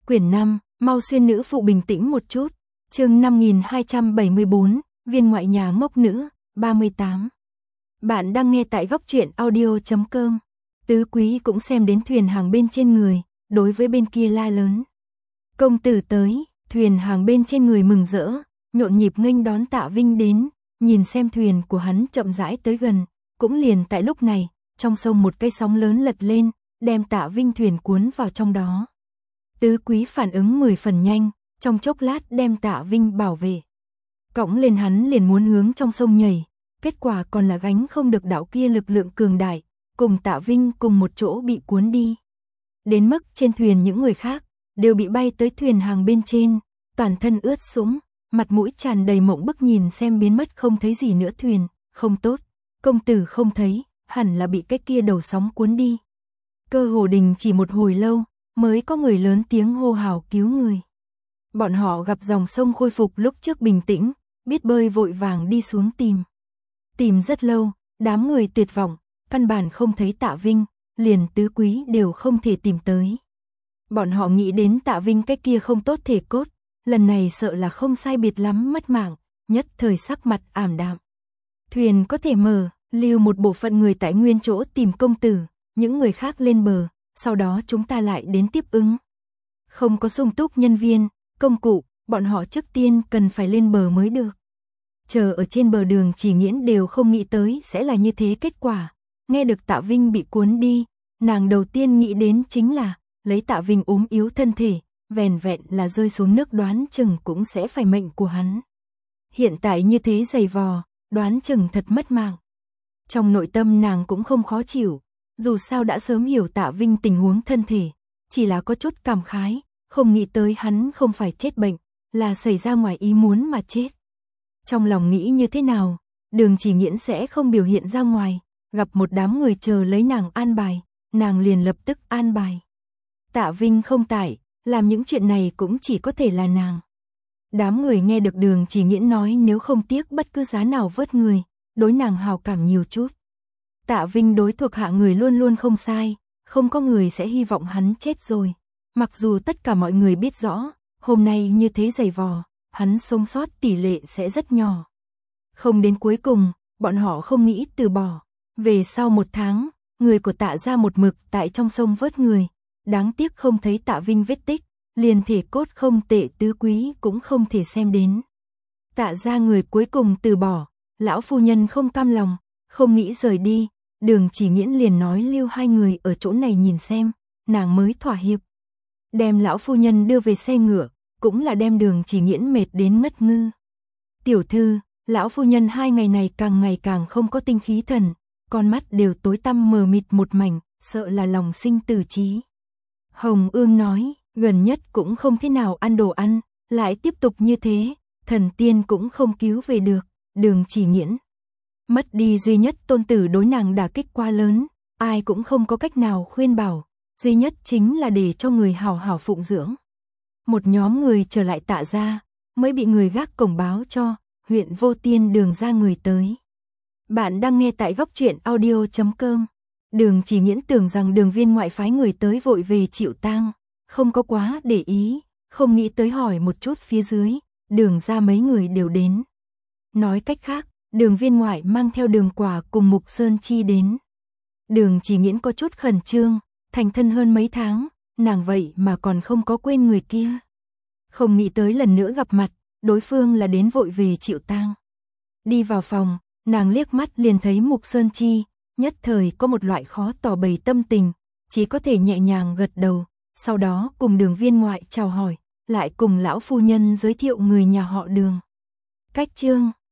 Quyển 5, mau xuyên nữ phụ bình tĩnh một chút. Chương 5274, viên ngoại nhà ngốc nữ, 38. Bạn đang nghe tại góc truyện audio.com. Tứ quý cũng xem đến thuyền hàng bên trên người, đối với bên kia la lớn. Công tử tới, thuyền hàng bên trên người mừng rỡ, nhộn nhịp nghênh đón Tạ Vinh đến, nhìn xem thuyền của hắn chậm rãi tới gần, cũng liền tại lúc này, trong sông một cái sóng lớn lật lên, đem Tạ Vinh thuyền cuốn vào trong đó. Tứ quý phản ứng 10 phần nhanh, trong chốc lát đem Tạ Vinh bảo vệ. Cõng lên hắn liền muốn hướng trong sông nhảy, kết quả còn là gánh không được đạo kia lực lượng cường đại, cùng Tạ Vinh cùng một chỗ bị cuốn đi. Đến mức trên thuyền những người khác đều bị bay tới thuyền hàng bên trên, toàn thân ướt sũng, mặt mũi tràn đầy mộng bức nhìn xem biến mất không thấy gì nữa thuyền, không tốt, công tử không thấy, hẳn là bị cái kia đầu sóng cuốn đi. Cơ hồ đình chỉ một hồi lâu, mới có người lớn tiếng hô hào cứu người. Bọn họ gặp dòng sông khôi phục lúc trước bình tĩnh, biết bơi vội vàng đi xuống tìm. Tìm rất lâu, đám người tuyệt vọng, căn bản không thấy Tạ Vinh, liền tứ quý đều không thể tìm tới. Bọn họ nghĩ đến Tạ Vinh cái kia không tốt thể cốt, lần này sợ là không sai biệt lắm mất mạng, nhất thời sắc mặt ảm đạm. Thuyền có thể mở, lưu một bộ phận người tại nguyên chỗ tìm công tử, những người khác lên bờ, sau đó chúng ta lại đến tiếp ứng. Không có sung túc nhân viên, công cụ, bọn họ trước tiên cần phải lên bờ mới được. Chờ ở trên bờ Đường Chỉ Nghiễn đều không nghĩ tới sẽ là như thế kết quả. Nghe được Tạ Vinh bị cuốn đi, nàng đầu tiên nghĩ đến chính là lấy Tạ Vinh ốm yếu thân thể, vẻn vẹn là rơi xuống nước đoán chừng cũng sẽ phải mệnh của hắn. Hiện tại như thế dày vò, đoán chừng thật mất mạng. Trong nội tâm nàng cũng không khó chịu, dù sao đã sớm hiểu Tạ Vinh tình huống thân thể, chỉ là có chút cảm khái, không nghĩ tới hắn không phải chết bệnh, là xảy ra ngoài ý muốn mà chết. Trong lòng nghĩ như thế nào, Đường Chỉ Nghiễn sẽ không biểu hiện ra ngoài, gặp một đám người chờ lấy nàng an bài, nàng liền lập tức an bài. Tạ Vinh không tại, làm những chuyện này cũng chỉ có thể là nàng. Đám người nghe được Đường Chỉ Nghiễn nói nếu không tiếc bất cứ giá nào vớt người, đối nàng hào cảm nhiều chút. Tạ Vinh đối thuộc hạ người luôn luôn không sai, không có người sẽ hy vọng hắn chết rồi. Mặc dù tất cả mọi người biết rõ, hôm nay như thế dày vò, hắn sống sót tỷ lệ sẽ rất nhỏ. Không đến cuối cùng, bọn họ không nghĩ từ bỏ. Về sau 1 tháng, người của Tạ gia một mực tại trong sông vớt người. Đáng tiếc không thấy Tạ Vinh vết tích, liền thể cốt không tệ tứ quý cũng không thể xem đến. Tạ gia người cuối cùng từ bỏ, lão phu nhân không cam lòng, không nghĩ rời đi. Đường Chỉ Nghiễn liền nói lưu 2 người ở chỗ này nhìn xem, nàng mới thỏa hiệp. Đem lão phu nhân đưa về xe ngựa, cũng là đem Đường Chỉ Nghiễn mệt đến ngất ngư. Tiểu thư, lão phu nhân 2 ngày này càng ngày càng không có tinh khí thần, con mắt đều tối tăm mờ mịt một mảnh, sợ là lòng sinh tử trí. Hồng Ương nói, gần nhất cũng không thế nào ăn đồ ăn, lại tiếp tục như thế, thần tiên cũng không cứu về được. Đường Chỉ Nghiễn mất đi duy nhất tôn tử đối nàng đả kích quá lớn, ai cũng không có cách nào khuyên bảo, duy nhất chính là để cho người hảo hảo phụng dưỡng. Một nhóm người trở lại Tạ gia, mới bị người gác cổng báo cho, huyện Vô Tiên Đường ra người tới. Bạn đang nghe tại góc truyện audio.com. Đường Chỉ Nghiễn tưởng rằng Đường viên ngoại phái người tới vội về chịu tang, không có quá để ý, không nghĩ tới hỏi một chút phía dưới, Đường ra mấy người đều đến. Nói cách khác, Đường viên ngoại mang theo Đường Quả cùng Mục Sơn Chi đến. Đường Chỉ Nghiễn có chút khẩn trương, thành thân hơn mấy tháng, nàng vậy mà còn không có quên người kia. Không nghĩ tới lần nữa gặp mặt, đối phương là đến vội về chịu tang. Đi vào phòng, nàng liếc mắt liền thấy Mục Sơn Chi, nhất thời có một loại khó tỏ bày tâm tình, chỉ có thể nhẹ nhàng gật đầu, sau đó cùng Đường viên ngoại chào hỏi, lại cùng lão phu nhân giới thiệu người nhà họ Đường. Cách chương